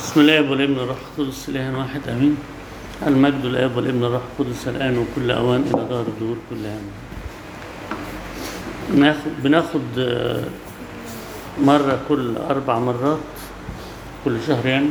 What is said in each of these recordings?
بسم الله والابن والروح القدس إله واحد آمين. المجد الآب والابن والروح القدس الآن وكل أوان إلى دار الدهور كلها. بناخد مرة كل 4 مرات كل شهر يعني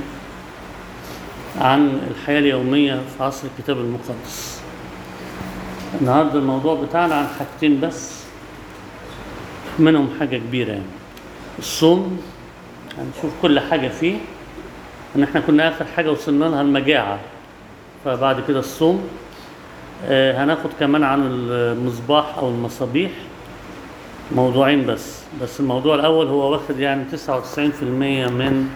عن الحياة اليومية في عصر الكتاب المقدس. النهاردة الموضوع بتاعنا عن حاجتين بس، منهم حاجة كبيرة يعني الصوم. هنشوف كل حاجة فيه، ان احنا كنا اخر حاجة وصلنا لها المجاعة، فبعد كده الصوم. هناخد كمان عن المصباح او المصابيح، موضوعين بس الموضوع الاول هو واخد يعني 99% من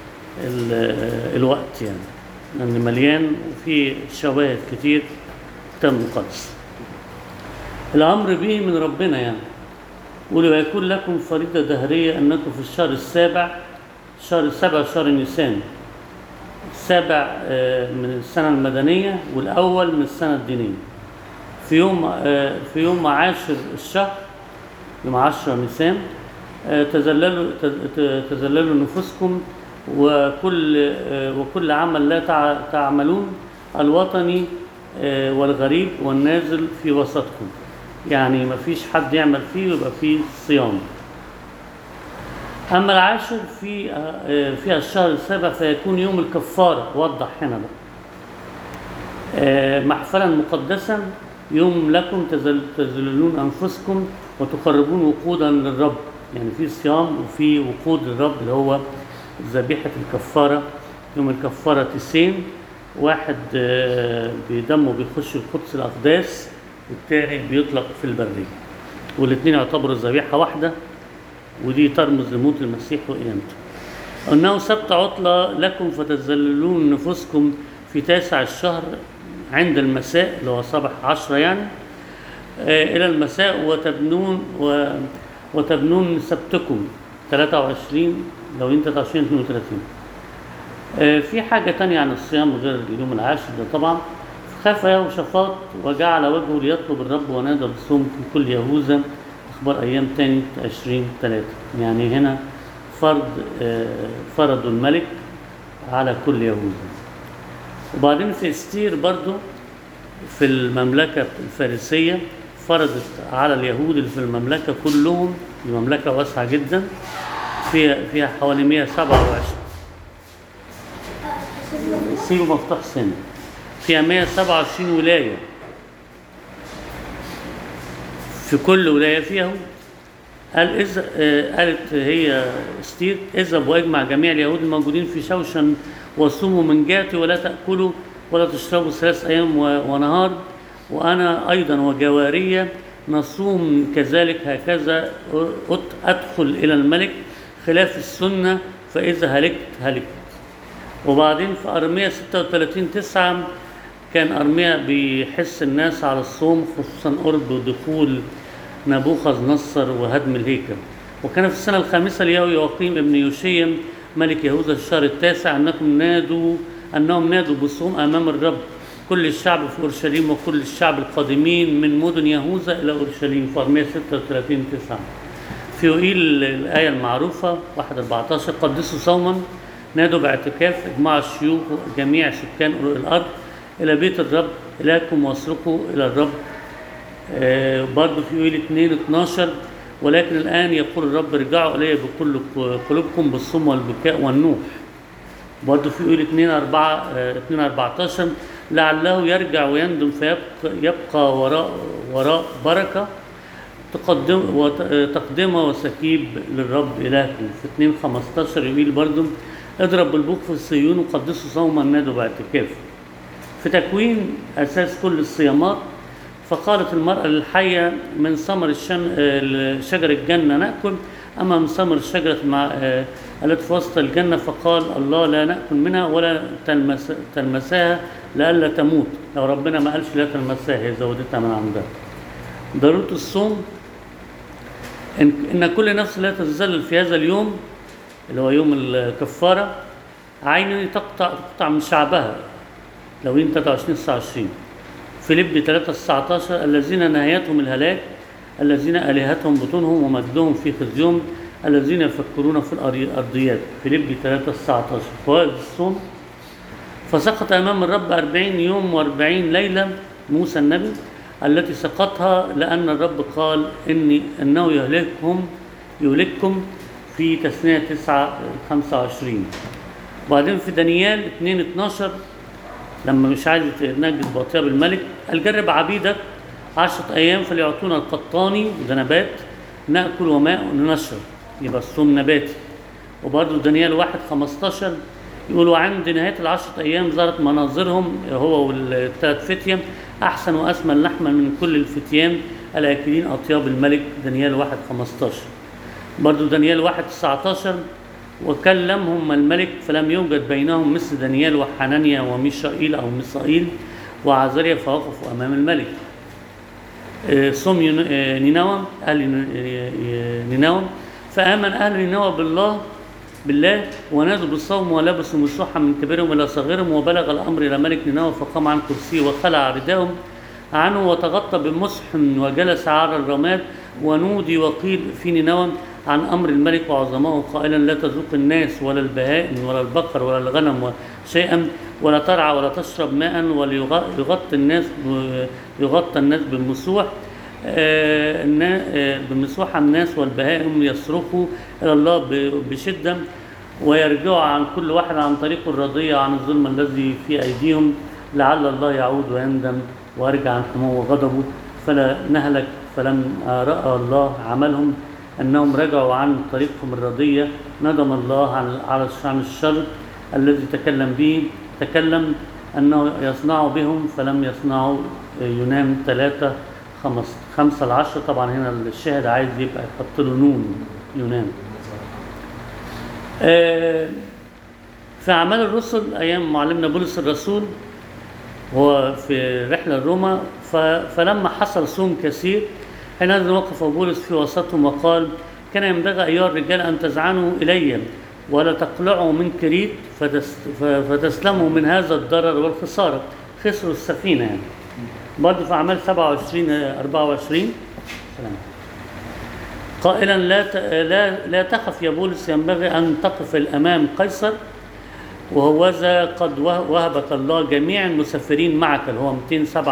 الوقت يعني، لان مليان وفي شواهد كتير كتاب مقدس. الامر به من ربنا يعني، وليكن لكم فريضة دهرية انكم في الشهر السابع، شهر نيسان، السابع من السنة المدنية والأول من السنة الدينية، في يوم 10 الشهر، يوم 10 نيسان، تذللوا نفوسكم وكل عمل لا تعملون، الوطني والغريب والنازل في وسطكم. يعني مفيش حد يعمل فيه ويبقى فيه صيام. أما العاشر فيها الشهر السابع فيكون يوم الكفارة. وضح هنا بقى محفلا مقدسا، يوم لكم تذللون أنفسكم وتقربون وقودا للرب. يعني في صيام وفي وقود للرب اللي هو ذبيحة الكفارة. يوم الكفارة 90 واحد بدمه بيخش القدس الأقداس والتاني بيطلق في البرية، والاثنين يعتبروا ذبيحة واحدة، ودي ترمز لموت المسيح وقيامته. أنه سبت عطلة لكم فتذللون نفوسكم في 9 الشهر عند المساء، اللي هو صباح 10 يعني، إلى المساء، وتبنون سبتكم 23 لو انت 32. في حاجة تانية عن الصيام غير اليوم العاشر ده طبعا. خاف يهوشافاط وجعل وجهه ليطلب الرب ونادى بالصوم في كل يهوذا. أخبار أيام تاني 20:3. يعني هنا فرض الملك على كل يهوذا. وبعدين في استير برضو في المملكة الفارسية فرضت على اليهود اللي في المملكة كلهم. المملكة واسعة جدا، فيها حوالي 127 سيرو مفتوح سنة، فيها 127 ولاية، في كل ولاية فيها. قالت هي استير: اذهب واجمع جميع اليهود الموجودين في شوشن وصوموا من جاتي، ولا تأكلوا ولا تشربوا 3 أيام ونهار، وأنا أيضا وجوارية نصوم كذلك، هكذا أدخل إلى الملك خلاف السنة، فإذا هلكت. وبعدين في أرمية 36:9 كان أرميا بيحس الناس على الصوم، خصوصا قرب دخول نبوخذ نصر وهدم الهيكل. وكان في السنة الخامسة ليهوياقيم ابن يوشيم ملك يهوذا الشهر 9 أنهم نادوا بالصوم أمام الرب كل الشعب في أورشليم وكل الشعب القادمين من مدن يهوذا إلى أورشليم، في أرمية 36:9. في يوئيل الآية المعروفة 1:14: قدسوا صوما، نادوا باعتكاف، اجمعوا الشيوخ جميع سكان الأرض إلى بيت الرب إلهكم واصرخوا إلى الرب. برضو في يوئيل 2:12: ولكن الآن يقول الرب ارجعوا إلي بكل قلوبكم بالصوم والبكاء والنوح. برضو في يوئيل 2:14: لعله يرجع ويندم فيبقى وراء بركة تقدمة وسكيب للرب إلهكم. في 2:15 يوئيل برضو: اضرب بالبوق في الصيون وقدسوا صوما، نادوا باعتكاف. في تكوين أساس كل الصيامات: فقالت المرأة للحية: من ثمر شجر الجنة نأكل، أما من ثمر الشجرة التي في وسط الجنة فقال الله لا نأكل منها ولا تلمسها لئلا تموت. لو ربنا ما قالش لا تلمسها، هي زودتها من عندها. ضرورة الصوم: إن كل نفس لا تتذلل في هذا اليوم اللي هو يوم الكفارة عين تقطع من شعبها. لو انت 23:29. فيليب 3:19: الذين نهايتهم الهلاك، الذين آلهتهم بطونهم ومجدهم في خزيهم، الذين يفكرون في الأرضيات. فيليبي 3:19. فوائد الصوم: فسقط أمام الرب 40 يوم و40 ليلة موسى النبي التي سقطها لأن الرب قال إنه يهلككم في تثنية 9:25. وبعدين في دانيال 2:12 لما مش عايز يتنجس بأطياب الملك قال: جرب عبيدك 10 أيام فليعطونا القطاني، وده نبات، نأكل وماء ونشرب، يبقى الصوم نباتي. وبرضه دانيال 1:15 يقول: وعند نهاية 10 أيام ظهرت مناظرهم هو والثلاث فتية أحسن وأسمن لحما من كل الفتيان الآكلين أطياب الملك. دانيال 1:15. برضو دانيال 1:19 وكلمهم الملك فلم يوجد بينهم مثل دانيال وحنانيا وميشائيل أو ميسائيل وعزريا فوقفوا أمام الملك. صوم نينوى، أهل نينوى: فآمن أهل نينوى بالله ونادوا بالصوم ولبسوا مسوحا من كبيرهم إلى صغيرهم، وبلغ الأمر إلى ملك نينوى فقام عن كرسيه وخلع رداءهم عنه وتغطى بمسح وجلس على الرماد، ونودي وقيل في نينوى عن أمر الملك وعظمائه قائلا: لا تذوق الناس ولا البهائم ولا البقر ولا الغنم شيئا ولا ترعى ولا تشرب ماء، وليغطى الناس بالمسوح بمسوح الناس والبهائم يصرخوا إلى الله بشدة ويرجعوا عن كل واحد عن طريق الرضية عن الظلم الذي في أيديهم، لعل الله يعود ويندم ويرجع عن حمو غضبه فلا نهلك. فلما رأى الله عملهم أنهم رجعوا عن طريقهم الرضية ندم الله عن الشر الذي تكلم أنه يصنع بهم فلم يصنعوا. يونان 3:5-10. طبعا هنا الشاهد عايز يبقى يحط له نون يونان. في أعمال الرسل أيام معلمنا بولس الرسول هو في رحلة روما، فلما حصل صوم كثير حينئذ وقف بولس في وسطهم وقال: كان ينبغي أيها الرجال أن تزعنوا إلي ولا تقلعوا من كريت فتسلموا من هذا الضرر والخسارة. خسروا السفينة يعني. برضه في أعمال 27:24 قائلا: لا تخف يا بولس، ينبغي أن تقف الأمام قيصر، وهوذا قد وهبك الله جميع المسافرين معك، اللي هو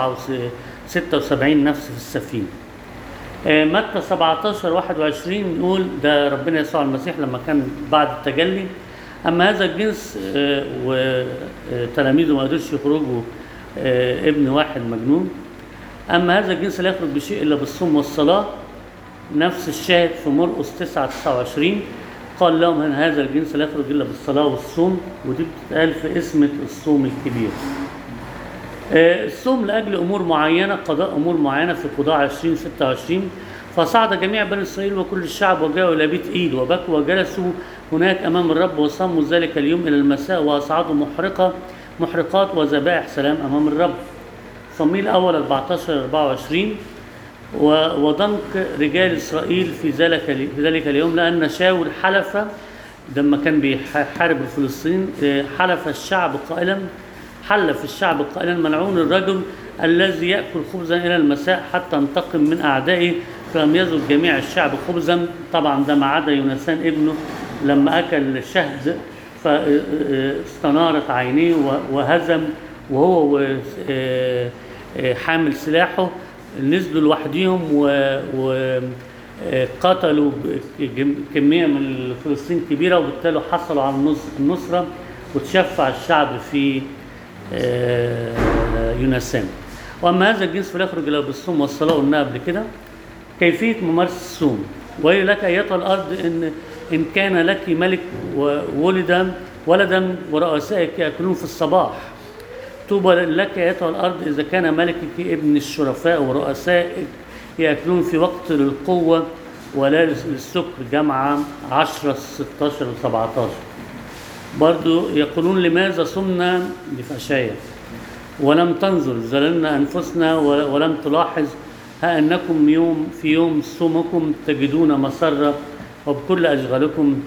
276 نفس في السفينة. متى 17:21 نقول ده ربنا يسوع المسيح لما كان بعد التجلي: أما هذا الجنس وتلاميذه ما قدرش يخرجوا ابن واحد مجنون، أما هذا الجنس لا يخرج بشيء إلا بالصوم والصلاة. نفس الشاهد في مرقس 9:29 قال لهم أن هذا الجنس لا يخرج إلا بالصلاة والصوم، ودي بتتقال في اسمة الصوم الكبير. الصوم لأجل أمور معينة، قضاء أمور معينة في قضاء 20:26 فصعد جميع بني إسرائيل وكل الشعب وجاءوا إلى بيت إيل وبكوا وجلسوا هناك أمام الرب وصاموا ذلك اليوم إلى المساء وأصعدوا محرقات وذبائح سلام أمام الرب. صموئيل الأول 14:24 وضنك رجال إسرائيل في ذلك اليوم لأن شاول حلف لما كان بيحارب الفلسطينيين حلف الشعب قائلا: ملعون الرجل الذي يأكل خبزا إلى المساء حتى انتقم من أعدائه. فلم يذق جميع الشعب خبزا، طبعا ده ما عدا يونسان ابنه لما أكل شهد فاستنارت عينيه وهزم، وهو حامل سلاحه نزلوا لوحديهم وقتلوا كمية من الفلسطين كبيرة، وبالتالي حصلوا على النصرة وتشفع الشعب في يونسان. وأما هذا الجنس فلا يخرج إلا بالصوم والصلاة، قلنا قبل كده. كيفية ممارسة الصوم: ويل لك أيتها الأرض إن كان لك ملك ولدا ورؤسائك يأكلون في الصباح. طوبى لك أيتها الأرض إذا كان ملكك ابن الشرفاء ورؤسائك يأكلون في وقت للقوة ولا للسكر. جمعة 10:16-17. برضو يقولون: لماذا صمنا بفشاية ولم تنظر، زللنا أنفسنا ولم تلاحظ، ها أنكم في يوم صومكم تجدون مسرة وبكل أشغالكم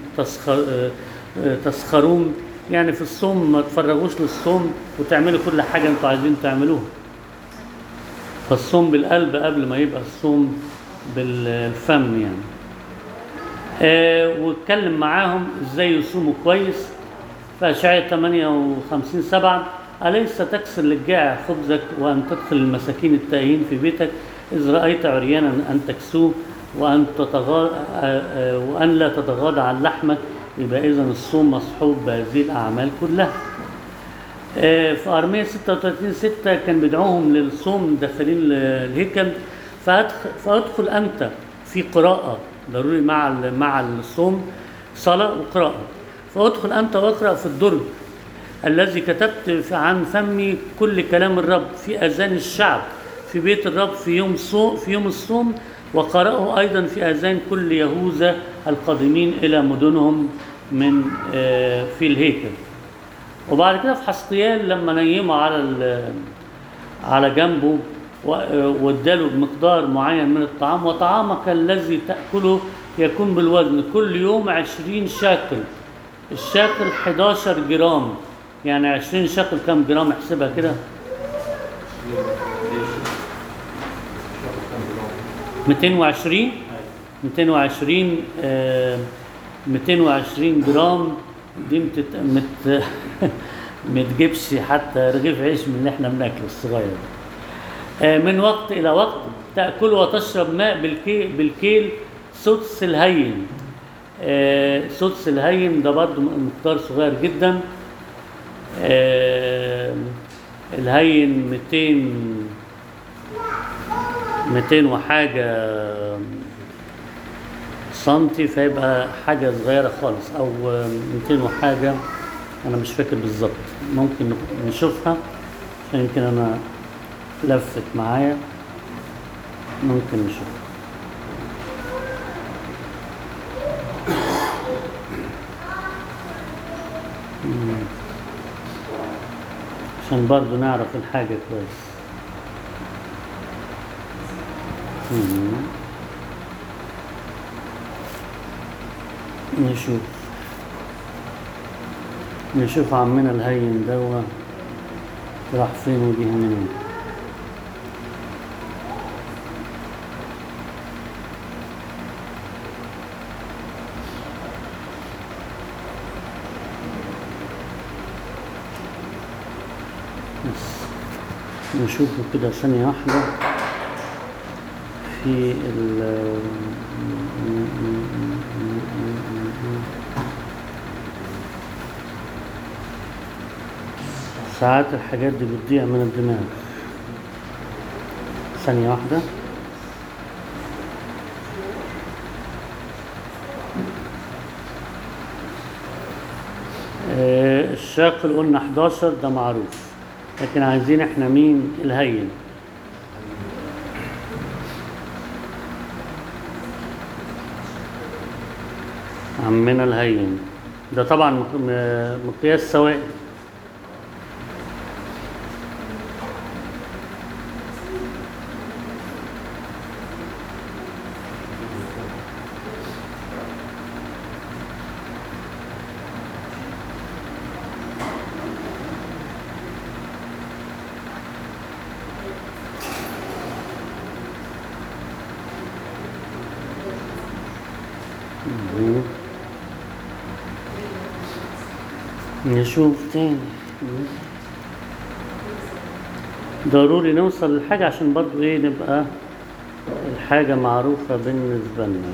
تسخرون. يعني في الصوم ما تفرغوش للصوم وتعملوا كل حاجة انتوا عايزين تعملوها. فالصوم بالقلب قبل ما يبقى الصوم بالفم يعني. واتكلم معاهم ازاي يصوموا كويس. في أشعياء 58:7 أليس تكسر للجائع خبزك وأن تدخل المساكين التائهين في بيتك إذ رأيت عريانا أن تكسوه وأن لا تتغاضى عن لحمك. يبقى إذن الصوم مصحوب بهذه الأعمال كلها. في أرمية 36:6 كان بيدعوهم للصوم داخلين الهيكل. فأدخل أنت في قراءة ضروري مع الصوم، صلاة وقراءة. فأدخل أنت واقرأ في الدرج الذي كتبت عن فمي كل كلام الرب في أذان الشعب في بيت الرب في يوم الصوم، وقرأه أيضا في أذان كل يهوذا القادمين إلى مدنهم من في الهيكل. وبعد كده في حسقيال لما نيمه على جنبه واداله بمقدار معين من الطعام، وطعامك الذي تأكله يكون بالوزن كل يوم 20 شاكل. الشاكل 11 جرام، يعني 20 شاكل كم جرام؟ احسبها كده. 220 220 جرام. دي متجيبش حتى رغيف عيش من اللي احنا بناكله الصغير. من وقت إلى وقت تأكل وتشرب ماء بالكيل سدس الهين. سدس الهين ده برضو مقدار صغير جدا. الهين 200 وحاجة سنتي، فيبقى حاجة صغيرة خالص، أو 200 وحاجة، أنا مش فاكر بالظبط. ممكن نشوفها عشان يمكن أنا لفت معايا، ممكن نشوفها. عشان برضو نعرف الحاجة كويس. نشوف عمنا الهين دوا راح فين وجه منين. نشوفه كده ثانية واحدة في ساعات الحاجات دي بتضيع من الدماغ. ثانية واحدة. الشاكل قلنا 11 ده معروف، لكن عايزين احنا مين؟ الهين. عمنا الهين ده طبعا مقياس سوائل. نشوف تاني. ضروري نوصل للحاجة عشان برضو ايه نبقى الحاجة معروفة بالنسبة لنا.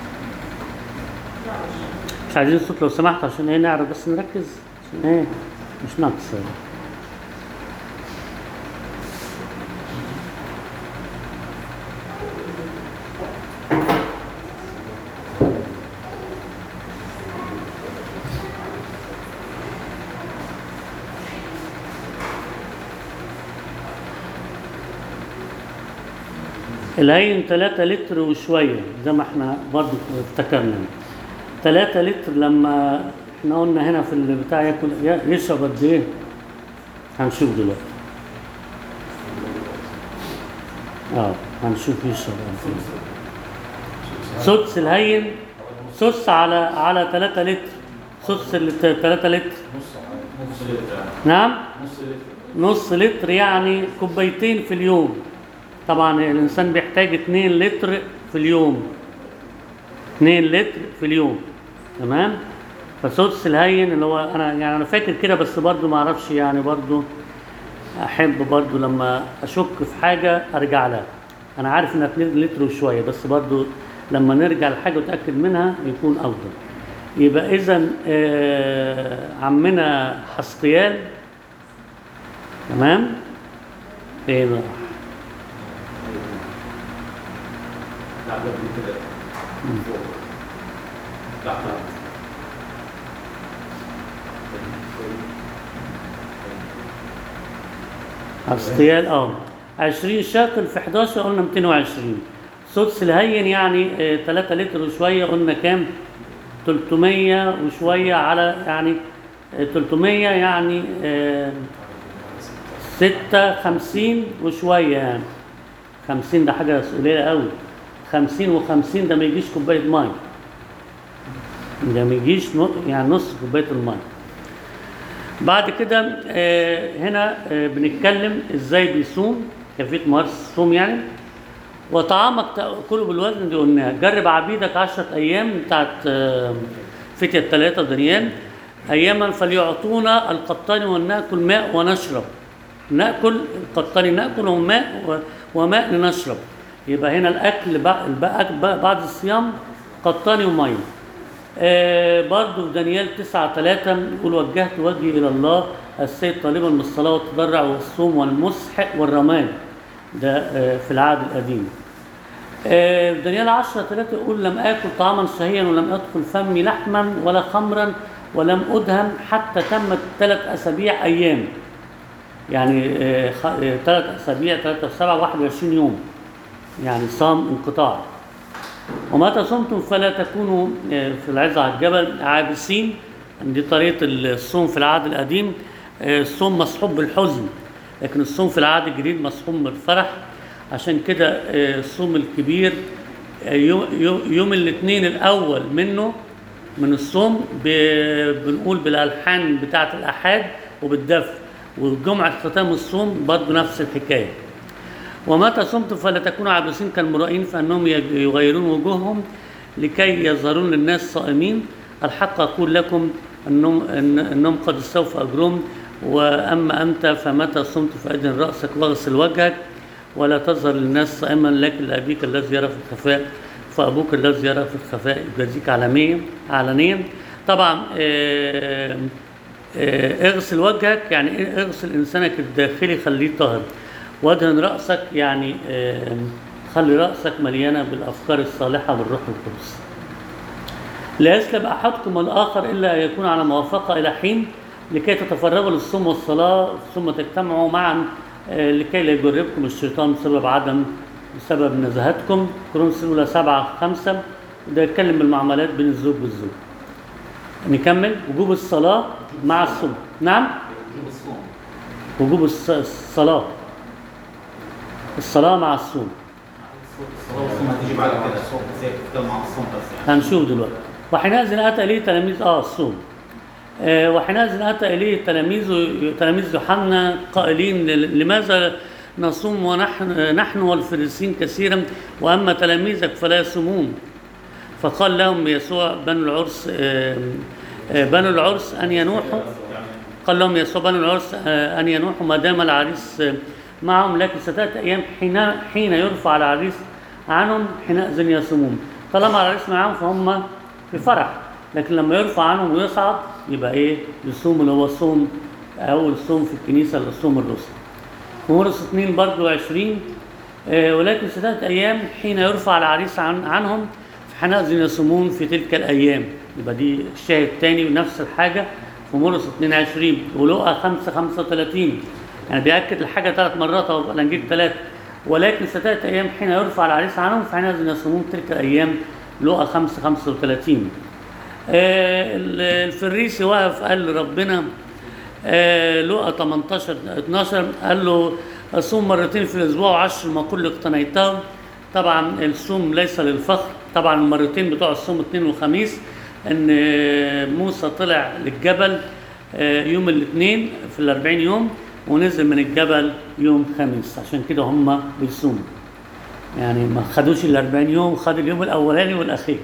مش عايزين صوت لو سمحت عشان ايه نعرف بس نركز عشان ايه مش ناقص. الهين 3 لتر وشوية زي ما احنا برضو افتكرنا. 3 لتر لما احنا قلنا هنا في البتاع ياكل يشرب قد ايه؟ هنشوف دلوقتي. هنشوف يشرب قد ايه. سدس الهين، سدس على 3 لتر. سدس 3 لتر. نص لتر. نعم؟ نص لتر. نص لتر يعني كوبايتين في اليوم. طبعا الانسان بيحتاج 2 لتر في اليوم. 2 لتر في اليوم. تمام؟ فسدس الهين اللي هو انا فاكر كده، بس برضو ما اعرفش يعني، برضو احب برضو لما اشك في حاجه ارجع لها. انا عارف انها 2 لتر وشويه، بس برضو لما نرجع لحاجه وتاكد منها يكون افضل. يبقى اذا عمنا حسقيال. تمام؟ ايه بقى؟ حسقيال 20 شاكل في 11 قلنا 220. سدس الهين يعني 3 لتر وشويه، قلنا كام؟ 300 وشويه على يعني 300 يعني 56 وشويه يعني 50. ده حاجه قليله قوي. 50 و50 ده ما يجيش كوبايه ميه. ده ما يجيش يعني نص كوبايه الميه. بعد كده هنا بنتكلم ازاي بيصوم، كيفيه ممارسه الصوم يعني. وطعامك تاكله بالوزن، دي قلناها. جرب عبيدك 10 ايام بتاعت فتية 3 ودانيال. اياما فليعطونا القطان وناكل ماء ونشرب. ناكل القطان، ناكل وماء لنشرب. يبقى هنا الاكل بعد الصيام قطاني وميه. برضو في دانيال 9:3 يقول وجهت وجهي الى الله السيد طالبا من الصلاه والتضرع والصوم والمسح والرماد. ده في العهد القديم. دانيال 10:3 يقول لم آكل طعاما شهيا ولم أدخل فمي لحما ولا خمرا ولم أدهم حتى تمت 3 أسابيع أيام. يعني 3 أسابيع 3 في 7 21 يوم، يعني صام انقطاع. ومتى صمتم فلا تكونوا في العظة على الجبل عابسين. دي طريقة الصوم في العهد القديم. الصوم مصحوب بالحزن، لكن الصوم في العهد الجديد مصحوب بالفرح. عشان كده الصوم الكبير يوم الاثنين الأول منه من الصوم بنقول بالألحان بتاعة الأحاد وبالدف. وجمعة ختام الصوم برضه نفس الحكاية. ومتى صمتم فلا تكونوا عابسين كالمرائين فانهم يغيرون وجوههم لكي يظهرون للناس صائمين. الحق اقول لكم انهم قد استوفوا اجرهم. واما انت فمتى صمت فادن راسك واغسل وجهك ولا تظهر للناس صائما، لكن لابيك الذي يرى في الخفاء فابوك الذي يرى في الخفاء يجازيك علانيا. طبعا اغسل وجهك يعني اغسل انسانك الداخلي، خليه طاهر. وادهن رأسك يعني خلي رأسك مليانة بالأفكار الصالحة بالروح القدس. لا يسلب أحدكم الآخر إلا أن يكون على موافقة إلى حين لكي تتفرغوا للصوم والصلاة ثم تجتمعوا معا لكي لا يجربكم الشيطان بسبب نزهتكم. كورنثوس الأولى 7:5. ده يتكلم بالمعاملات بين الزوج والزوج. نكمل. وجوب الصلاة مع الصوم. نعم؟ وجوب الصلاة. الصلاة مع الصوم. الصلاة والصوم هتيجي بعد كده. الصوم ازاي بتتكلم مع الصوم بس يعني. هنشوف دلوقتي. وحينئذ أتى إليه تلاميذ الصوم. وحينئذ أتى إليه تلاميذ يوحنا قائلين لماذا نصوم ونحن والفريسيين كثيرا وأما تلاميذك فلا يصومون؟ فقال لهم يسوع بنو العرس أن ينوحوا. قال لهم يسوع بنو العرس أن ينوحوا ما دام العريس معهم، لكن ستأتي أيام حين يرفع العريس عنهم حينئذ يصومون. طالما العريس معهم فهم في فرح، لكن لما يرفع عنهم ويصعد يبقى يصوم اللي هو صوم أول صوم في الكنيسة الصوم الرسل. في مرقس 2 برضو 20 ولكن 3 أيام حين يرفع العريس عنهم فحينئذ يصومون في تلك الأيام. يبقى دي الشاهد تاني ونفس الحاجة في مرقس 22 ولوقا 35 يعني بيأكد الحاجة 3 مرات أو الإنجيل 3 ولكن 3 أيام حين يرفع العريس عنهم فحينئذ يصومون تلك الأيام لوقا 35. الفريسي وقف قال لربنا لوقا 18-12 قال له أصوم مرتين في الأسبوع و10 ما كل اقتنيته. طبعا الصوم ليس للفخر، طبعا المرتين بتوع الصوم اثنين وخميس ان موسى طلع للجبل يوم الاثنين في 40 يوم ونزل من الجبل يوم خميس، عشان كده هم بيصوموا يعني ما خدوش 40 يوم، خد اليوم الاولاني والاخير.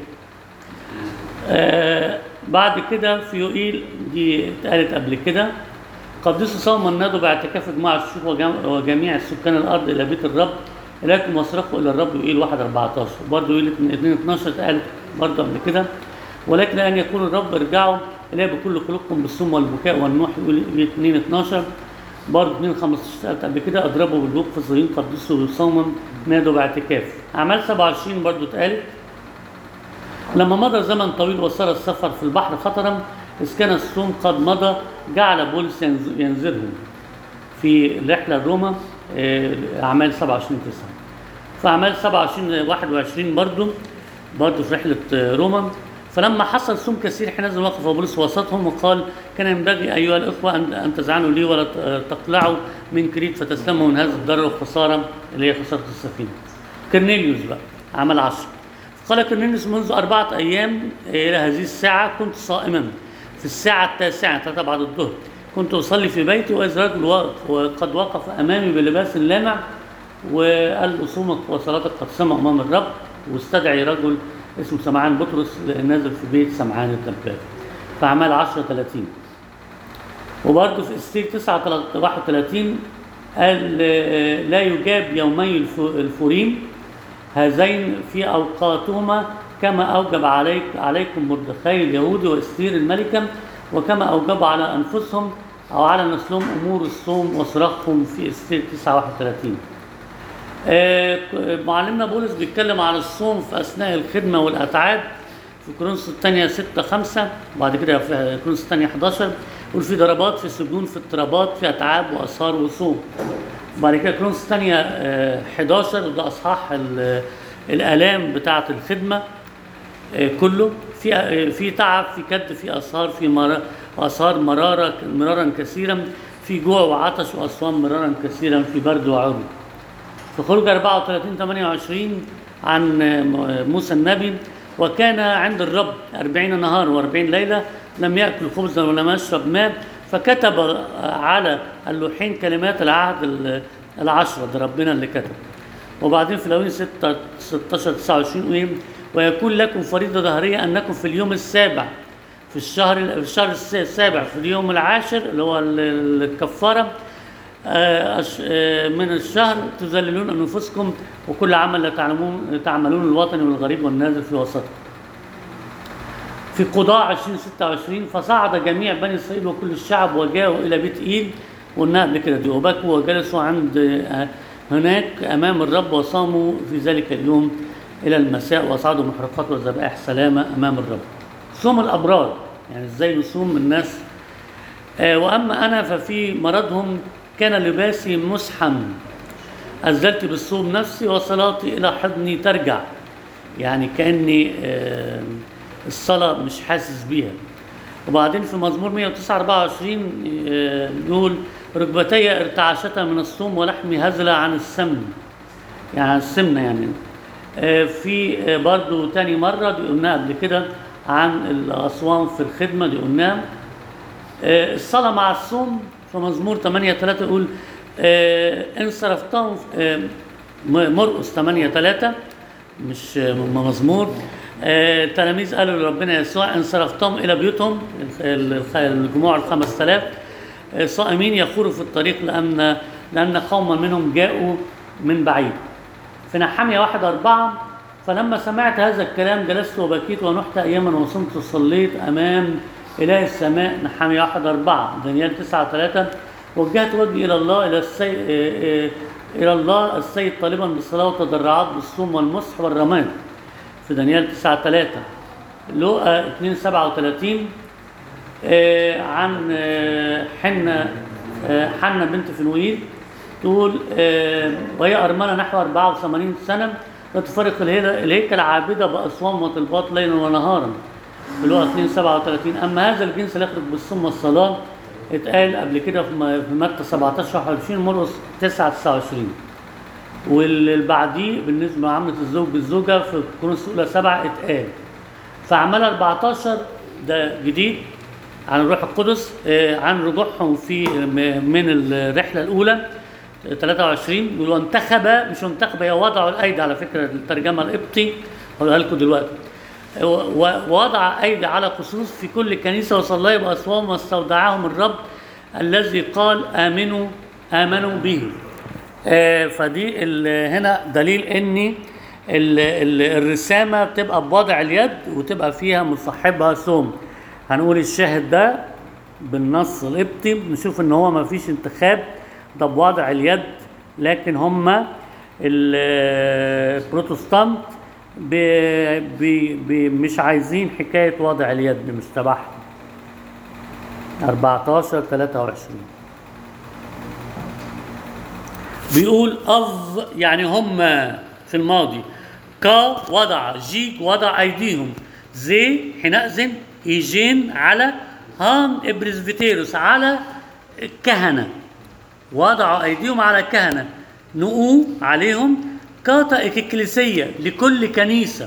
بعد كده في يوئيل دي اتقالت قبل كده قدسوا صوما نادوا باعتكاف مع الشيوخ وجميع سكان الارض الى بيت الرب اليكم واصرخوا الى الرب. يوئيل 1:14 برضه يوئيل 2:12 اتقالت برضه قبل كده ولكن ان يكون الرب ارجعوا اليه بكل قلوبكم بالصوم والبكاء والنوح. يوئيل 2:12 برضه 2:15 اتقالت قبل كده اضربوا بالبوق في الصهيون قدسوا صوما نادوا باعتكاف. اعمال 27 برضه اتقالت لما مضى زمن طويل وصار السفر في البحر خطرا إذ كان الصوم قد مضى جعل بولس ينذرهم في رحلة روما أعمال 27:9. في أعمال 27:21 برضو في رحلة روما فلما حصل صوم كثير حينئذ وقف بولس وسطهم وقال كان ينبغي أيها الإخوة أن تزعنوا لي ولا تقلعوا من كريت فتسلموا من هذا الضرر والخسارة اللي هي خسارة السفينة. كرنيليوس بقى أعمال 10 قال كرنيليوس منذ 4 أيام إلى هذه الساعة كنت صائما في الساعة 9 بعد الظهر كنت أصلي في بيتي وإذ رجل وقد وقف أمامي بلباس لامع وقال له صومك وصلاتك قد سمع أمام الرب واستدعي رجل اسمه سمعان بطرس نازل في بيت سمعان الدباب. في أعمال 10:30 وبرضه في استير 9:31 قال لا يجاب يومي الفوريم هذين في أوقاتهما كما أوجب عليكم مردخاي اليهودي واستير الملكة وكما أوجبوا على أنفسهم أو على نسلهم أمور الصوم وصراخهم في استير 9:31. معلمنا بولس بيتكلم عن الصوم في أثناء الخدمة والأتعاب في كورنثوس الثانية 6:5 وبعد كده في كورنثوس الثانية 11 يقول في ضربات في سجون في اضطرابات في أتعاب وأسهار وصوم. وبعد كده كورنثوس الثانية 11 وده أصحاح الآلام بتاعة الخدمة كله في تعب في كد في أسهار في أسهار مرارا كثيرا في جوع وعطش وأصوام مرارا كثيرا في برد وعري. في خروج 34:28 عن موسى النبي وكان عند الرب 40 نهار و40 ليلة لم يأكل خبزا ولم يشرب ماء فكتب على اللوحين كلمات العهد 10 ده ربنا اللي كتب. وبعدين في لاويين 16-29 ويكون لكم فريضة ظهرية أنكم في اليوم السابع في الشهر السابع في اليوم العاشر اللي هو الكفارة من الشهر تذللون أنفسكم وكل عمل لا تعملون الوطني والغريب والنازل في وسطكم. في قضاء 20:26 فصعد جميع بني إسرائيل وكل الشعب وجاءوا إلى بيت إيل قلنا قبل كده دي وبكوا وجلسوا عند هناك أمام الرب وصاموا في ذلك اليوم إلى المساء وأصعدوا محرقات وذبائح سلامة أمام الرب. صوم الأبرار يعني إزاي نصوم الناس. وأما أنا ففي مرضهم كان لباسي مسحم أزلت بالصوم نفسي وصلاتي إلى حضني ترجع يعني كأني الصلاة مش حاسس بيها. وبعدين في مزمور 109:24 يقول ركبتي ارتعشتا من الصوم ولحمي هزل عن السمن يعني السمنة يعني. في برضو تاني مرة دي قلناها قبل كده عن الأصوام في الخدمة دي قلناها. الصلاة مع الصوم في مزمور 8:3 يقول إن صرفتهم مرقس 8:3 مش مزمور التلاميذ قالوا لربنا يسوع إن صرفتهم إلى بيوتهم الجموع 5000 صائمين يخوروا في الطريق لأن قوما منهم جاءوا من بعيد. في نحمية 1:4 فلما سمعت هذا الكلام جلست وبكيت ونحت أياما وصمت وصليت أمام إله السماء نحمية 1:4. دانيال 9:3 وجهت وجهي إلى الله إلى الله السيد طالبا بالصلاة والتضرعات بالصوم والمسح والرماد في دانيال 9:3. لوقا 2:37 عن حنة بنت فنوئيل تقول وهي أرملة نحو 84 سنة لا تفارق الهيكل عابدة بأصوام وطلبات ليلا ونهارا في لوقا 2:37. أما هذا الجنس اللي يخرج بالصوم والصلاة اتقال قبل كده في متى 17:21 مرقس 9:29. واللي بعديه بالنسبة لمعاملة الزوج بالزوجة في كورنثوس الأولى 7 اتقال. فأعمال 14 ده جديد عن الروح القدس عن رجوعهم في من الرحلة الأولى 23 بيقولوا انتخب، مش انتخب، هي وضعوا الأيدي على فكرة الترجمة القبطي هقولها لكم دلوقتي. ووضع أيدي على خصوص في كل كنيسة وصلى بأصوام واستودعهم الرب الذي قال آمنوا به. فدي هنا دليل ان الرسامة بتبقى بوضع اليد وتبقى فيها مصاحبها صوم. هنقول الشاهد ده بالنص القبطي نشوف ان هو ما فيش انتخاب، ده بوضع اليد، لكن هم البروتستانت مش عايزين حكاية وضع اليد، مش تبعهم. 14:23 بيقول يعني هم في الماضي وضع جيك وضع ايديهم زي حينئذ ايجين على هان ابرزفيتيروس على الكهنة، وضعوا ايديهم على الكهنة نقو عليهم كاتا اكليسية لكل كنيسة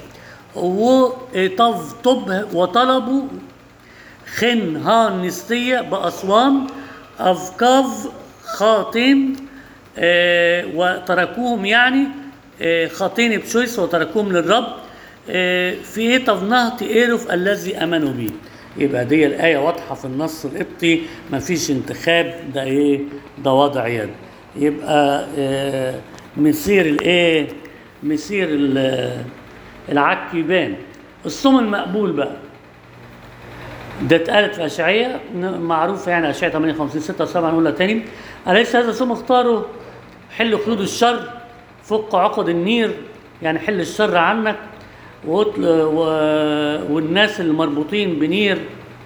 وطلبوا خن هان نستية بأصوام أفكاف خاطين وتركوهم يعني خاطين بشويس وتركوهم للرب في طفنه إيروف الذي أمنوا به. يبقى دي الآية واضحة في النص القبطي، مفيش انتخاب، ده ده وضع يد. يبقى مسير مسير العك يبان. الصوم المقبول بقى ده اتقالت في أشعية معروفة، يعني أشعية 58:6-7 نقولها تاني. أليس هذا صوم اختاره حل قيود الشر، فك عقد النير، يعني حل الشر عنك والناس المربوطين بنير،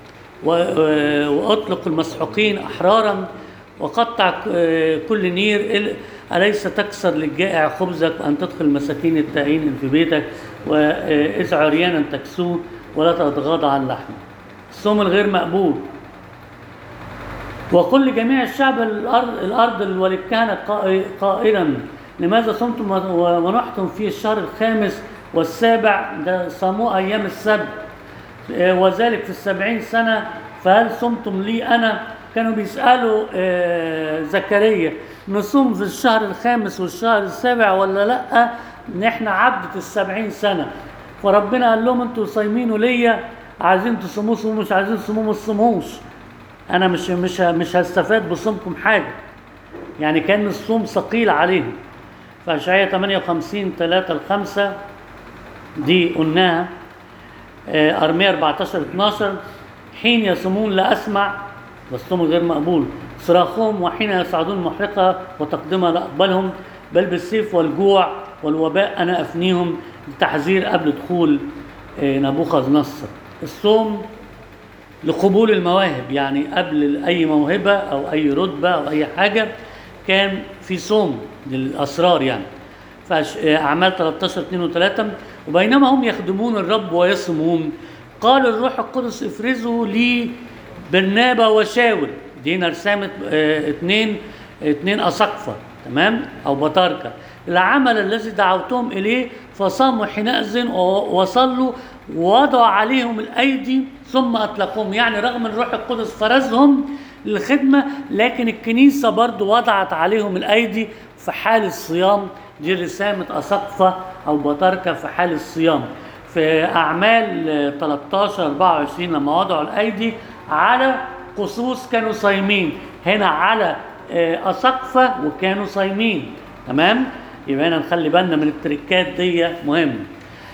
وأطلق المسحوقين أحرارا وقطع كل نير. أليس تكسر للجائع خبزك وأن تدخل المساكين التائهين في بيتك وإذ عريانا تكسوه ولا تتغاضى عن لحمه. الصوم الغير مقبول وقل لجميع الشعب الأرض وللكهنة قائلا لماذا صمتم ونحتم في الشهر الخامس والسابع، ده صاموا أيام السبت وذلك في 70 سنة، فهل صمتم لي أنا؟ كانوا بيسألوا زكريا نصوم في الشهر الخامس والشهر السابع ولا لأ؟ نحن عدت 70 سنة. فربنا قال لهم انتوا صايمينوا ليا، عايزين تصوموا صوموا، مش عايزين تصوموا ما تصوموش، انا مش هستفاد بصومكم حاجه. يعني كان الصوم ثقيل عليهم. فاشعياء 58:3-5 دي قلناها. ارميا 14:12 حين يصومون لا اسمع، والصوم غير مقبول، صراخهم وحين يصعدون محرقه وتقدمها لا اقبلهم، بل بالسيف والجوع والوباء انا افنيهم، التحذير قبل دخول نبوخذ نصر. الصوم لقبول المواهب، يعني قبل أي موهبة أو أي رتبة أو أي حاجة كان في صوم للأسرار يعني. فأعمال 13:2-3 وبينما هم يخدمون الرب ويصومون قال الروح القدس افرزوا لي برنابا وشاول. دي رسامة اتنين أساقفة، تمام، أو بطاركة، العمل الذي دعوتهم إليه، فصاموا حينئذ وصلوا ووضعوا عليهم الأيدي ثم أطلقوهم. يعني رغم الروح القدس فرزهم للخدمة، لكن الكنيسة برضو وضعت عليهم الأيدي في حال الصيام. دي رسامة أساقفة أو بطاركة في حال الصيام. في أعمال 13:24 لما وضعوا الأيدي على خصوص كانوا صايمين، هنا على أساقفة وكانوا صايمين، تمام. يبقى هنا نخلي بالنا من التركات دي مهم.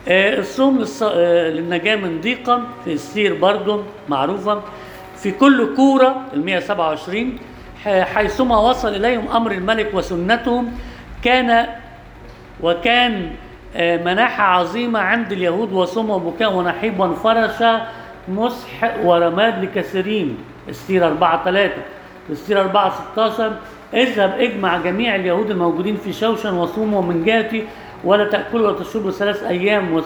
الصوم للنجاة من ضيقة في السير برضو معروفة. في كل كورة 127 حيثما وصل إليهم أمر الملك وسنتهم وكان مناحة عظيمة عند اليهود وصوم وبكاء ونحيب وانفرش مسح ورماد لكثيرين. السيرة 4:3. السيرة 4:16 اذهب اجمع جميع اليهود الموجودين في شوشن وصوموا من جهتي ولا تأكلوا ولا تشربوا 3 أيام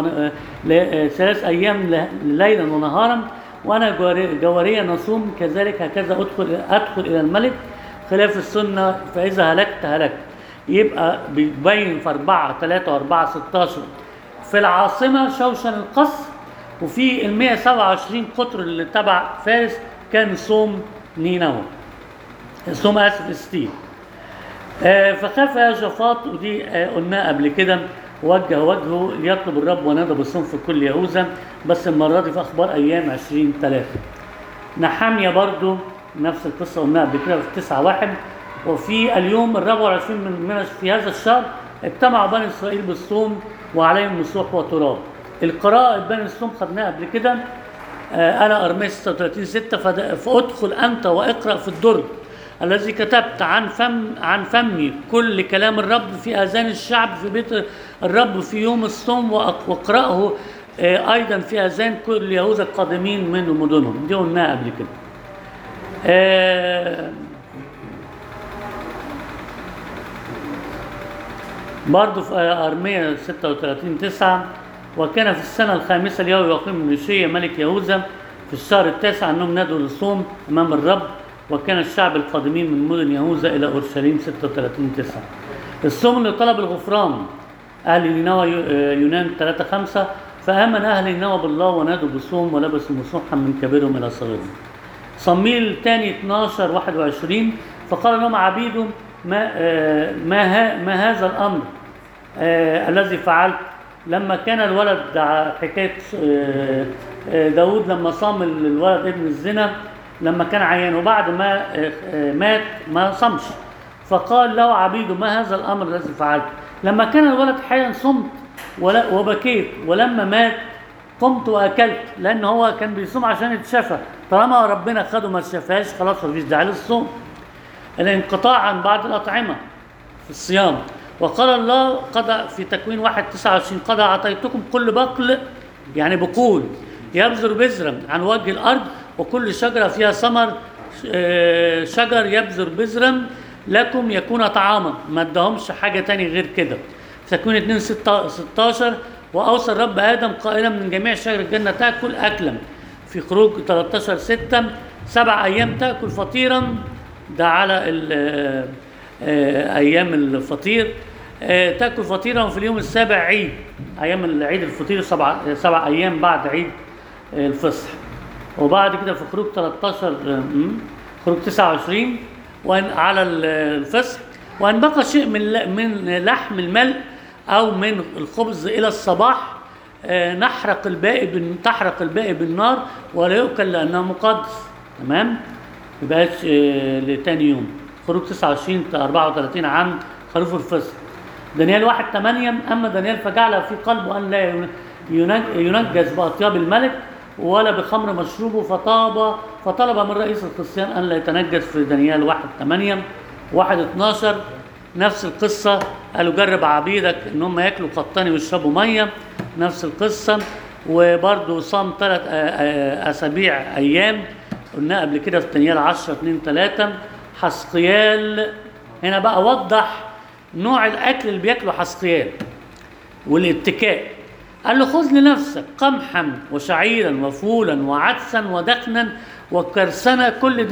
3 أيام ليلا ونهارا وأنا جواريا نصوم كذلك هكذا أدخل إلى الملك خلاف السنة فإذا هلكت. يبقى بيبين في 4:3 و4:16 في العاصمة شوشن القصر، وفي 127 قطر اللي تبع فارس كان صوم نينوى، صوم استير. فخاف يهوشافاط، ودي قلناها قبل كده، وجه وجهه ليطلب الرب ونادى بالصوم في كل يهوذا، بس المرة دي في أخبار أيام 20:3. نحمية برضو نفس القصة قلناها قبل كده في 9:1. وفي اليوم 24 من في هذا الشهر اجتمع بني إسرائيل بالصوم وعليهم مسوح وتراب. القراءة بني الصوم خدناها قبل كده. أنا أرميا 36:6 فأدخل أنت وأقرأ في الدرج الذي كتبت عن فمي كل كلام الرب في آذان الشعب في بيت الرب في يوم الصوم واقرأه أيضا في آذان كل يهوذا القادمين من مدنهم. دي قلناها قبل كده. برضو في أرميا 36:9 وكان في السنة 5 ليهو يقيم بن يوشيا ملك يهوذا في الشهر 9 أنهم نادوا للصوم أمام الرب، وكان الشعب القادمين من مدن يهوذا إلى أورشليم 36:9. الصوم اللي طلب الغفران أهل نينوى يونان 3:5 فآمن أهل نينوى بالله ونادوا بصوم ولبسوا مسوحا من كبيرهم إلى صغيرهم. صموئيل الثاني 12:21 فقال لهم عبيدهم ما هذا الأمر الذي فعلت لما كان الولد حكاية داود لما صام الولد ابن الزنا لما كان عيان وبعد ما مات ما صمش. فقال له عبيده ما هذا الأمر الذي فعلت لما كان الولد حيا صمت وبكيت ولما مات قمت وأكلت، لأن هو كان بيصوم عشان يتشفى. طالما ربنا خده ما تشفاش خلاص مفيش داعي للصوم. الانقطاع عن بعض الأطعمة في الصيام. وقال الله قد في تكوين 1:29 قد أعطيتكم كل بقل يعني بقول يبذر بذرا عن وجه الأرض وكل شجرة فيها ثمر شجر يبذر بذرا لكم يكون طعاما. ما ادهمش حاجة تاني غير كده. في تكوين 2:16 وأوصى الرب آدم قائلا من جميع شجر الجنة تأكل أكلا. في خروج 13:6 7 أيام تأكل فطيرا، ده على أيام الفطير تأكل فطيرا، وفي اليوم السابع عيد أيام العيد الفطير 7 أيام بعد عيد الفصح. وبعد كده في خروج 13 خروج 29 على الفصح وأن بقى شيء من لحم الملء أو من الخبز إلى الصباح تحرق الباقي بالنار ولا يؤكل لأنه مقدس. تمام؟ مبقاش لتاني يوم. خروج 29-34 عن خروف الفصح. دانيال 1:8 أما دانيال فجعل في قلبه أن لا ينجز بأطياب الملك ولا بخمر مشروبه فطلب من رئيس الخصيان أن لا يتنجس. في دانيال 1:8. 1:12 نفس القصة، قالوا جرب عبيدك إنهم يأكلوا قطاني ويشربوا مية، نفس القصة. وبرضه صام 3 أسابيع أيام، قلنا قبل كده في دانيال 10:2-3. حسقيال هنا بقى وضح نوع الأكل اللي بيأكله حسقيال والاتكاء. قال له خذ لنفسك قمحا وشعيرا وفولا وعدسا ودقنا وكرسنة، كل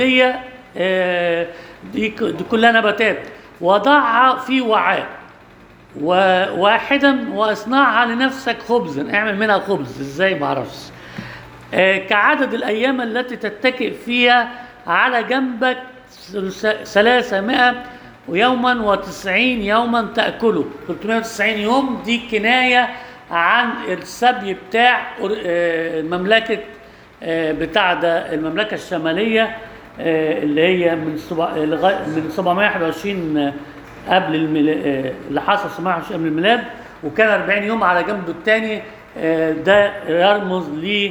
دي كلها نباتات، وضعها في وعاء واحدا واصنعها لنفسك خبزا. اعمل منها خبز ازاي معرفش. كعدد الأيام التي تتكئ فيها على جنبك 300 يوما و90 يوما تأكله. 390 يوم دي كناية عن السبي بتاع المملكة بتاع ده المملكة الشمالية اللي هي من 721 قبل اللي حصل 721 قبل الميلاد، وكان 40 يوم على جنب الثاني. ده يرمز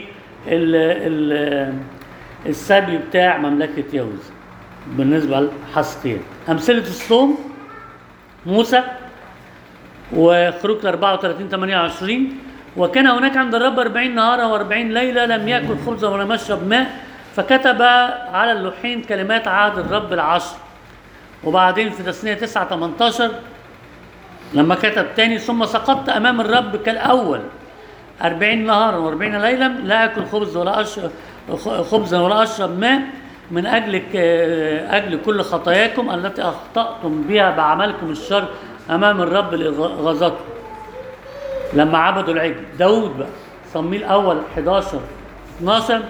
السبي بتاع مملكة يهوذا بالنسبة لحسقيال. أمثلة الصوم موسى وخروج 34-28. وكان هناك عند الرب 40 نهارا و40 ليلة لم يأكل خبزا ولم يشرب ماء، فكتب على اللوحين كلمات عهد الرب العشر. وبعدين في تثنية 9-18 لما كتب تاني: ثم سقطت أمام الرب كالأول 40 نهارا و40 ليلة لا أكل خبزا ولا أشرب ماء من أجل كل خطاياكم التي أخطأتم بها بعملكم الشر أمام الرب لإغاظته. لما عبدوا العجل. داود بقى صمويل الأول 11-12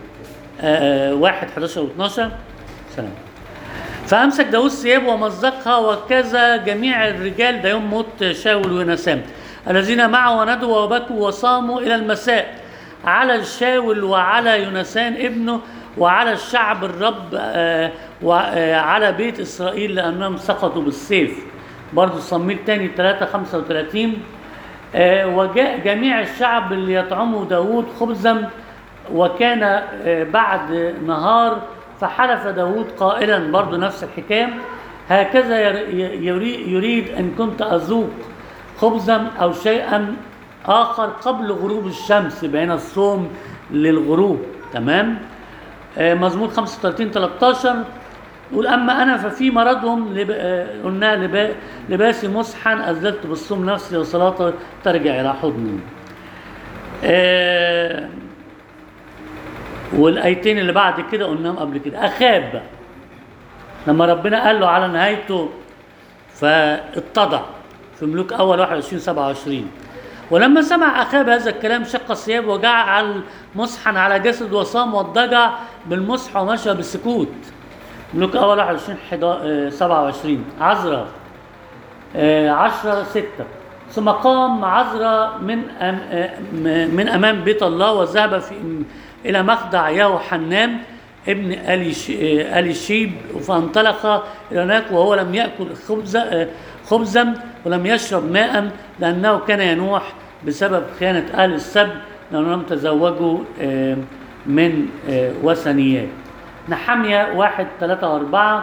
1-11-12 سلام. فأمسك داود ثيابه ومزقها وكذا جميع الرجال، ده يوم موت شاول ونسام الذين معه، وندوا وبكوا وصاموا إلى المساء على شاول وعلى يونسان ابنه وعلى الشعب الرب وعلى بيت إسرائيل لأنهم سقطوا بالسيف. برضو صمويل تاني 3-35 وجاء جميع الشعب ليطعموا داود خبزا، وكان بعد نهار فحلف داود قائلا، برضو نفس الحكاية: هكذا يريد أن كنت أذوق خبزا أو شيئا آخر قبل غروب الشمس، بين الصوم للغروب. تمام. مزمور 35-13 يقول: أما أنا ففي مرضهم قلنا لباسي مسحا أذلت بالصوم نفسي وصلاة ترجع إلى حضني. والآيتين اللي بعد كده قلناهم قبل كده. أخاب بقى لما ربنا قال له على نهايته فاتضع في ملوك أول 21-27. ولما سمع أخاب هذا الكلام شق الثياب وجعل مسحا على جسد وصام واضطجع بالمسح ومشى بالسكوت. ملوك أول 21-27. عزرا 10-6. ثم قام عزرا من أمام بيت الله وذهب إلى مخدع يوحنان ابن أليشيب، فانطلق إلى هناك وهو لم يأكل خبزا ولم يشرب ماء لأنه كان ينوح بسبب خيانة أهل السبت لأنهم لم تزوجوا من وثنيات. نحمية 1-3-4.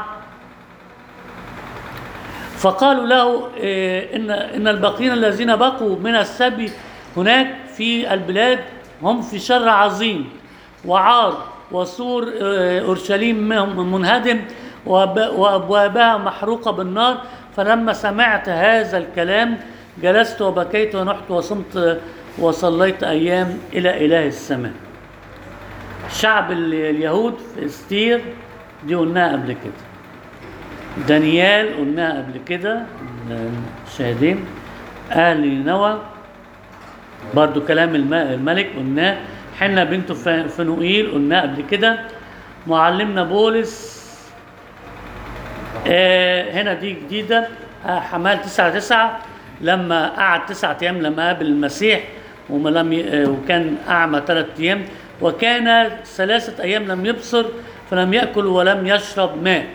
فقالوا له إن الباقين الذين بقوا من السبي هناك في البلاد هم في شر عظيم وعار، وسور أورشليم منهدم وأبوابها محروقة بالنار. فلما سمعت هذا الكلام جلست وبكيت ونحت وصمت وصليت أيام إلى إله السماء. شعب اليهود في استير دي قلناها قبل كده. دانيال قلناها قبل كده شاهدين. أهل نينوى برضو كلام الملك قلناه. حنا بنت فنوئيل قلناه قبل كده. معلمنا بولس هنا دي جديدة. حمال 9 لما قعد 9 أيام لما قابل المسيح وكان أعمى 3 أيام، وكان 3 أيام لم يبصر فلم يأكل ولم يشرب ماء.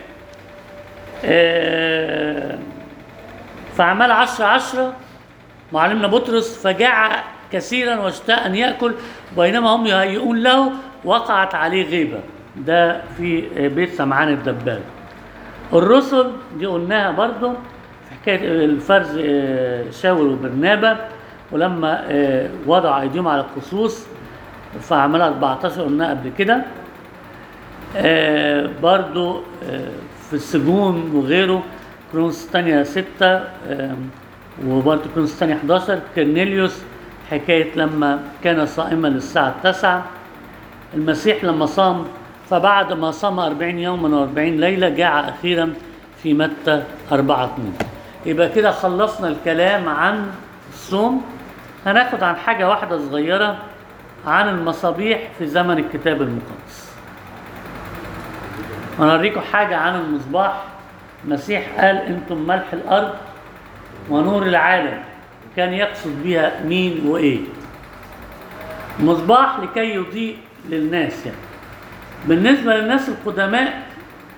فعمال 10 معلمنا بطرس فجاع كثيرا واشتاق أن يأكل، بينما هم يهيئون له وقعت عليه غيبة. ده في بيت سمعان الدباغ. الرسل دي قلناها برضو في حكاية الفرز شاول وبرنابا، ولما وضع ايديهم على الخصوص فعمل 14 قلناها قبل كده. برضو في السجون وغيره. كرونس الثانية 6 وبرضو كرونس الثانية 11. كرنيليوس حكاية لما كان صائما للساعة 9. المسيح لما صام فبعد ما صام 40 يوما و40 ليلة جاع أخيرا في متى 4:2. يبقى كده خلصنا الكلام عن الصوم. هناخد عن حاجة واحدة صغيرة عن المصابيح في زمن الكتاب المقدس. هنوريكم حاجة عن المصباح. المسيح قال أنتم ملح الأرض ونور العالم. كان يقصد بها مين وإيه؟ مصباح لكي يضيء للناس. يعني بالنسبة للناس القدماء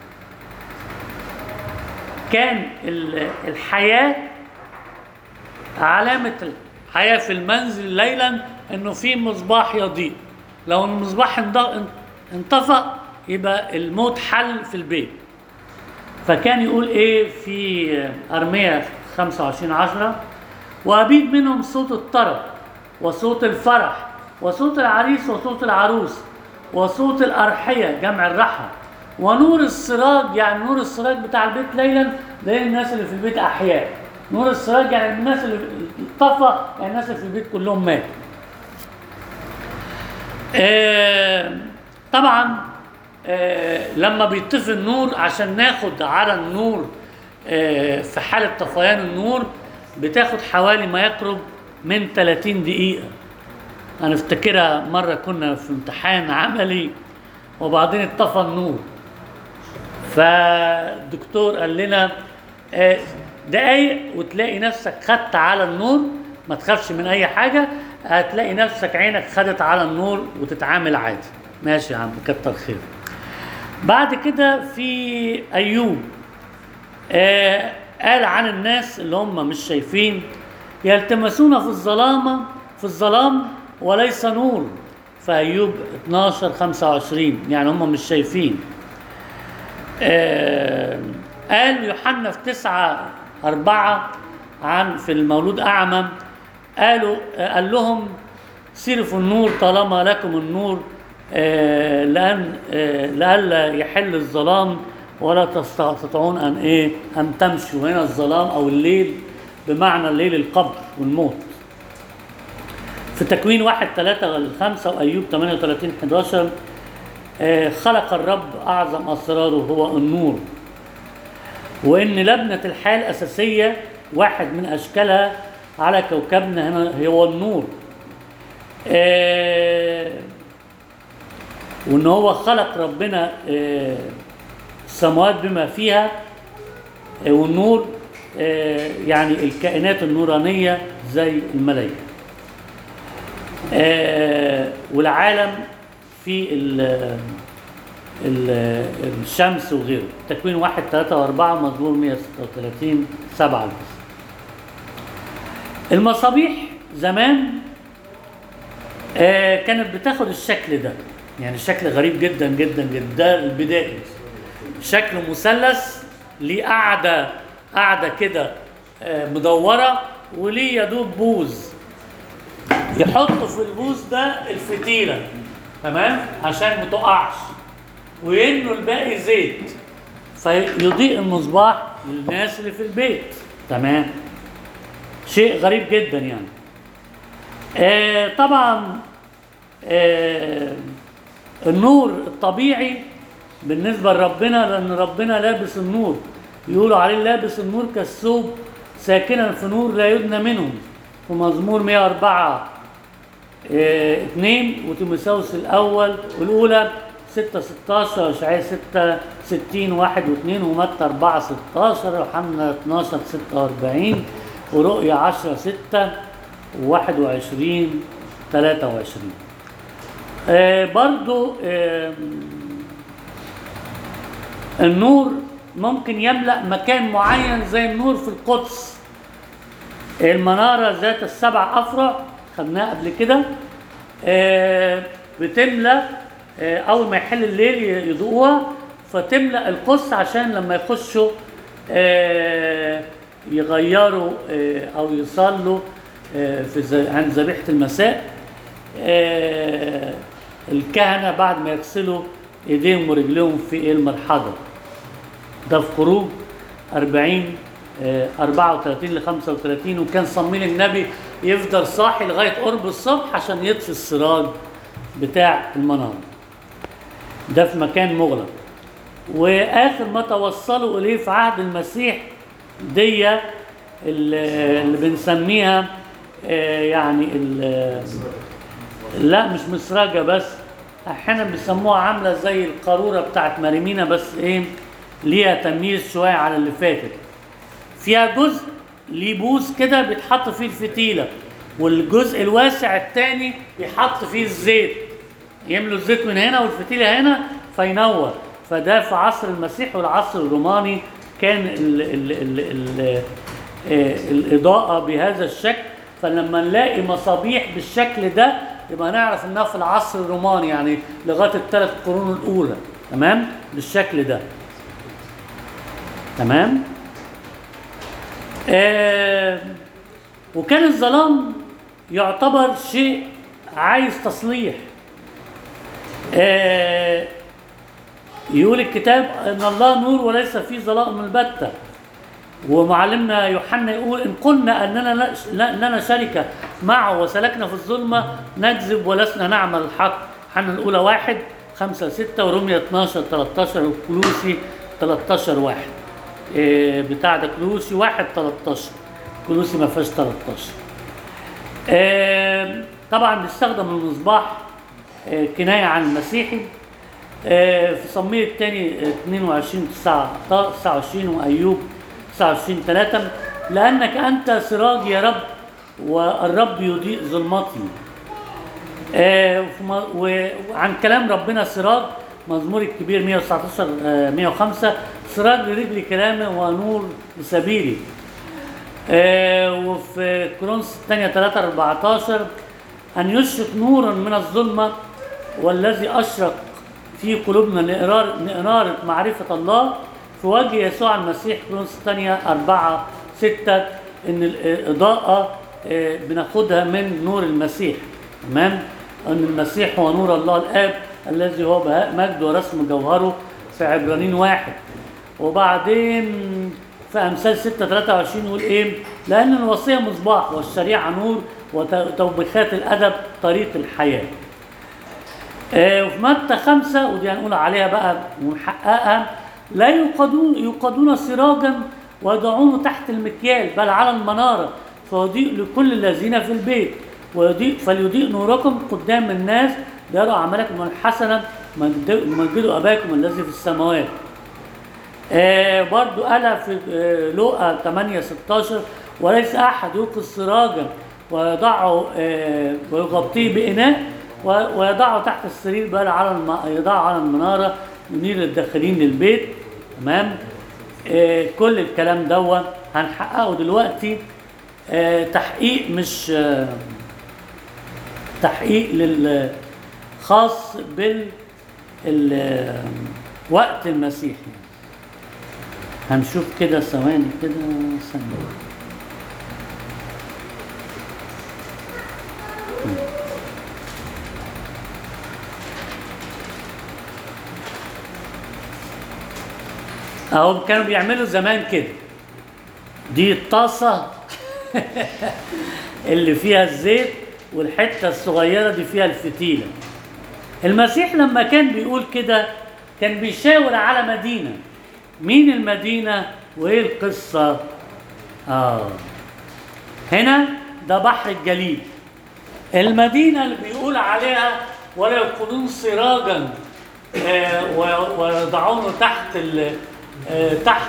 كان الحياة علامة الحياة في المنزل ليلا انه في مصباح يضيء. لو المصباح انطفأ يبقى الموت حل في البيت. فكان يقول ايه في ارميا 25:10: وابيد منهم صوت الطرب وصوت الفرح وصوت العريس وصوت العروس وصوت الارحيه جمع الرحى ونور السراج. يعني نور السراج بتاع البيت ليلا ده الناس اللي في البيت احياء. نور السراج يعني الناس اللي طفى، يعني الناس اللي في البيت كلهم ماتوا. طبعا لما بيطفي النور عشان ناخد على النور في حالة طفيان النور بتاخد حوالي ما يقرب من 30 دقيقة. أنا افتكرها مرة كنا في امتحان عملي وبعدين اتطفى النور، فالدكتور قال لنا دقايق وتلاقي نفسك خدت على النور. ما تخافش من أي حاجة، هتلاقي نفسك عينك خدت على النور وتتعامل عادي. ماشي يا عم، كتر خير. بعد كده في أيوب قال عن الناس اللي هم مش شايفين: يلتمسون في الظلام وليس نور. في أيوب 12:25 يعني هم مش شايفين. قال يوحنا في 9:4 في المولود أعمى قال لهم: سيروا في النور طالما لكم النور، لئلا يحل الظلام ولا تستطيعون أن تمشوا. هنا الظلام أو الليل بمعنى الليل القبر والموت. في تكوين 1:3-5 وأيوب 38:11 خلق الرب أعظم أسراره هو النور، وإن لبنة الحياة الأساسية واحد من أشكالها على كوكبنا هنا هو النور. وإن هو خلق ربنا السماوات بما فيها، والنور يعني الكائنات النورانية زي الملائكة. والعالم في الشمس وغيره. تكوين 1:3-4 مزمور 136:7. المصابيح زمان كانت بتاخد الشكل ده، يعني شكل غريب جدا جدا جدا. ده البدائي شكل مثلث ليه قاعدة كده مدورة وليه يدوب بوز. يحطوا في البوز ده الفتيلة، تمام، عشان ما تقعش، وينوا الباقي زيت فيضيء المصباح للناس اللي في البيت. تمام، شيء غريب جدا يعني. طبعا النور الطبيعي بالنسبة لربنا، لأن ربنا لابس النور، يقولوا عليه لابس النور كالثوب ساكنا في نور لا يدنى منهم. في مزمور 104:2 وتيموثاوس الأولى 6:16 وإشعياء 6:60:1 و2 ومتى 4:16 ويوحنا 12:46 ورؤيا 10:6 و21:23. برضو النور ممكن يملأ مكان معين زي النور في القدس. المنارة ذات السبع أفرع خدناها قبل كده، بتملأ أول ما يحل الليل يضوءوها فتملأ القدس عشان لما يخشوا يغيروا أو يصلوا عند ذبيحة المساء. الكهنة بعد ما يغسلوا ايديهم ورجليهم في المرحاضة. ده في خروج 34:35-35. وكان صمويل النبي يفضل صاحي لغاية قرب الصبح عشان يطفي السراج بتاع المنارة. ده في مكان مغلق. واخر ما توصلوا اليه في عهد المسيح دي اللي بنسميها يعني لا مش مسرجة، بس احيانا بيسموها عامله زي القاروره بتاعت مريمينا، بس ليها تمييز شويه على اللي فاتت. فيها جزء ليه بوز كده بيتحط فيه الفتيله، والجزء الواسع الثاني بيحط فيه الزيت، يملوا الزيت من هنا والفتيله هنا فينور. فده في عصر المسيح والعصر الروماني كان الإضاءة بهذا الشكل. فلما نلاقي مصابيح بالشكل ده يبقى نعرف انها في العصر الروماني، يعني لغايه ال3 قرون الاولى، تمام، بالشكل ده. تمام. وكان الظلام يعتبر شيء عايز تصليح. يقول الكتاب ان الله نور وليس فيه ظلام البتة. ومعلمنا يوحنا يقول ان قلنا اننا شركه معه وسلكنا في الظلمه نكذب ولسنا نعمل الحق. يوحنا الاولى 1:5-6 ورمية 12:13 وكلوسي 13:1. بتاع ده كلوسي 1:13. كلوسي ما فيهاش 13. طبعا بيستخدم المصباح كنايه عن المسيحي. في صموئيل الثاني 22:29 وايوب 29:3 لانك انت سراج يا رب والرب يضيء ظلمتي. وعن كلام ربنا سراج، مزمور الكبير 119 105 سراج لرجلي كلامه ونور لسبيلي. وفي كورنثوس الثانية 3:14 أن يشرق نورا من الظلمة والذي أشرق في قلوبنا لإنارة معرفة الله في وجه يسوع المسيح. كورنثوس الثانية 4:6 إن الإضاءة بناخدها من نور المسيح. تمام. أن المسيح هو نور الله الآب الذي هو بهاء مجد ورسم جوهره في عبرانيين 1. وبعدين في أمثال 6:23 يقول إيه؟ لأن الوصية مصباح والشريعة نور وتوبيخات الأدب طريق الحياة. وفي متى 5 ودي هنقول عليها بقى ونحققها، لا يوقدون سراجا ويضعونه تحت المكيال بل على المنارة فيضيء لكل الذين في البيت فليضيء نوركم قدام الناس ليروا أعمالكم الحسنة مجدوا أباكم الذي في السماوات. برضو قال في لوقا 8:16 وليس أحد يوقظ سراجا ويضعه ويغطيه بإناء ويضعه تحت السرير بل يضعه على المنارة ينير الداخلين للبيت. تمام. كل الكلام ده هنحققه دلوقتي. تحقيق مش تحقيق خاص بالوقت المسيحي. هنشوف كده ثواني كده ثانية. اهو كانوا بيعملوا زمان كده. دي الطاسة اللي فيها الزيت والحتة الصغيرة دي فيها الفتيلة. المسيح لما كان بيقول كده كان بيشاور على مدينة. مين المدينة وايه القصة؟ هنا ده بحر الجليل. المدينة اللي بيقول عليها ولا يوقدون سراجا ويضعونه تحت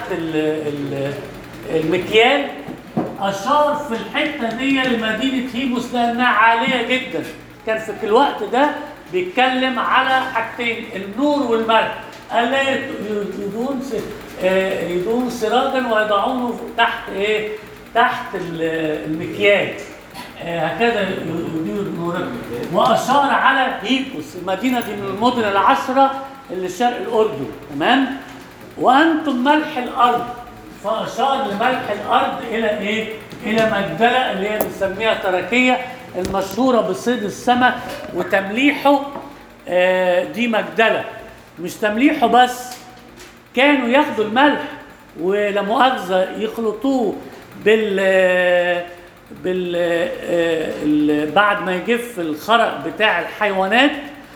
المكيال، أشار في الحتة دي لمدينة هيبوس لأنها عالية جدا. كان في الوقت ده بيتكلم على حاجتين، النور والملح. قال لا يدون سراجا ويضعونه تحت المكيال هكذا يدير نورا. وأشار على هيبوس، المدينة دي من المدن 10 اللي شرق الأردن. تمام. وأنتم ملح الأرض، فأشار لملح الأرض إلى إيه؟ إلى مجدلة اللي هي بنسميها تركية المشهورة بصيد السمك وتمليحه. دي مجدلة. مش تمليحه بس، كانوا ياخدوا الملح ولا مؤاخذة يخلطوه بعد ما يجف الخرق بتاع الحيوانات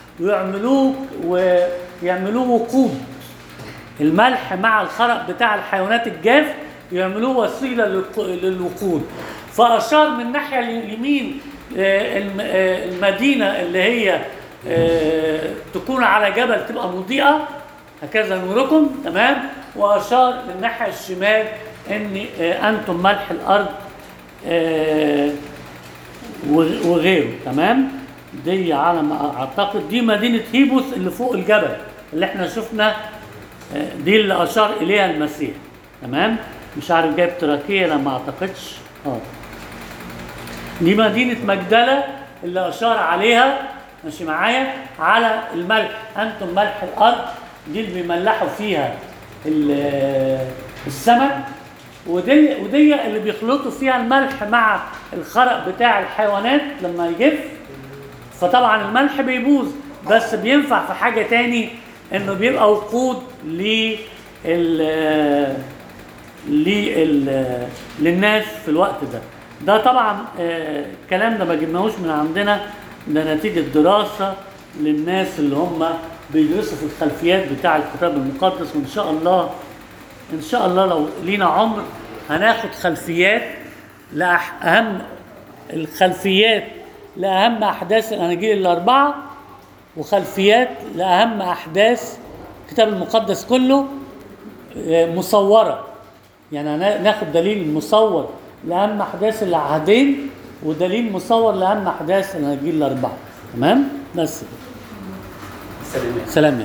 ويعملوه وقود. الملح مع الخرق بتاع الحيوانات الجاف يعملوه وسيلة للوقود. فأشار من الناحية اليمين المدينة اللي هي تكون على جبل تبقى مضيئة هكذا نوركم. تمام. وأشار للناحية الشمال ان انتم ملح الارض وغيره. تمام. دي على ما اعتقد دي مدينة هيبوس اللي فوق الجبل اللي احنا شفنا، دي اللي اشار اليها المسيح. تمام. مش عارف جايب تراكية، لا ما اعتقدش. دي مدينة مجدلة اللي اشار عليها، ماشي معايا، على الملح. انتم ملح الارض، دي اللي بيملحوا فيها السمك، ودي اللي بيخلطوا فيها الملح مع الخرق بتاع الحيوانات لما يجف. فطبعا الملح بيبوظ، بس بينفع في حاجة تاني، انه بيبقى وقود للناس في الوقت ده. ده طبعا الكلام ده ما جبناهوش من عندنا، ده نتيجة دراسة للناس اللي هم بيدرسوا في الخلفيات بتاع الكتاب المقدس. وان شاء الله لو لينا عمر هناخد خلفيات لأهم الخلفيات لأهم أحداث الأناجيل الأربعة، وخلفيات لأهم أحداث الكتاب المقدس كله مصورة. يعني ناخد دليل مصور لأهم أحداث العهدين، ودليل مصور لأهم أحداث الأناجيل الأربعة. تمام؟ بس سلام.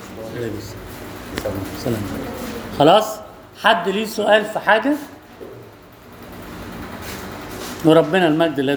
سلام. خلاص؟ حد ليه سؤال في حاجة؟ وربنا المجد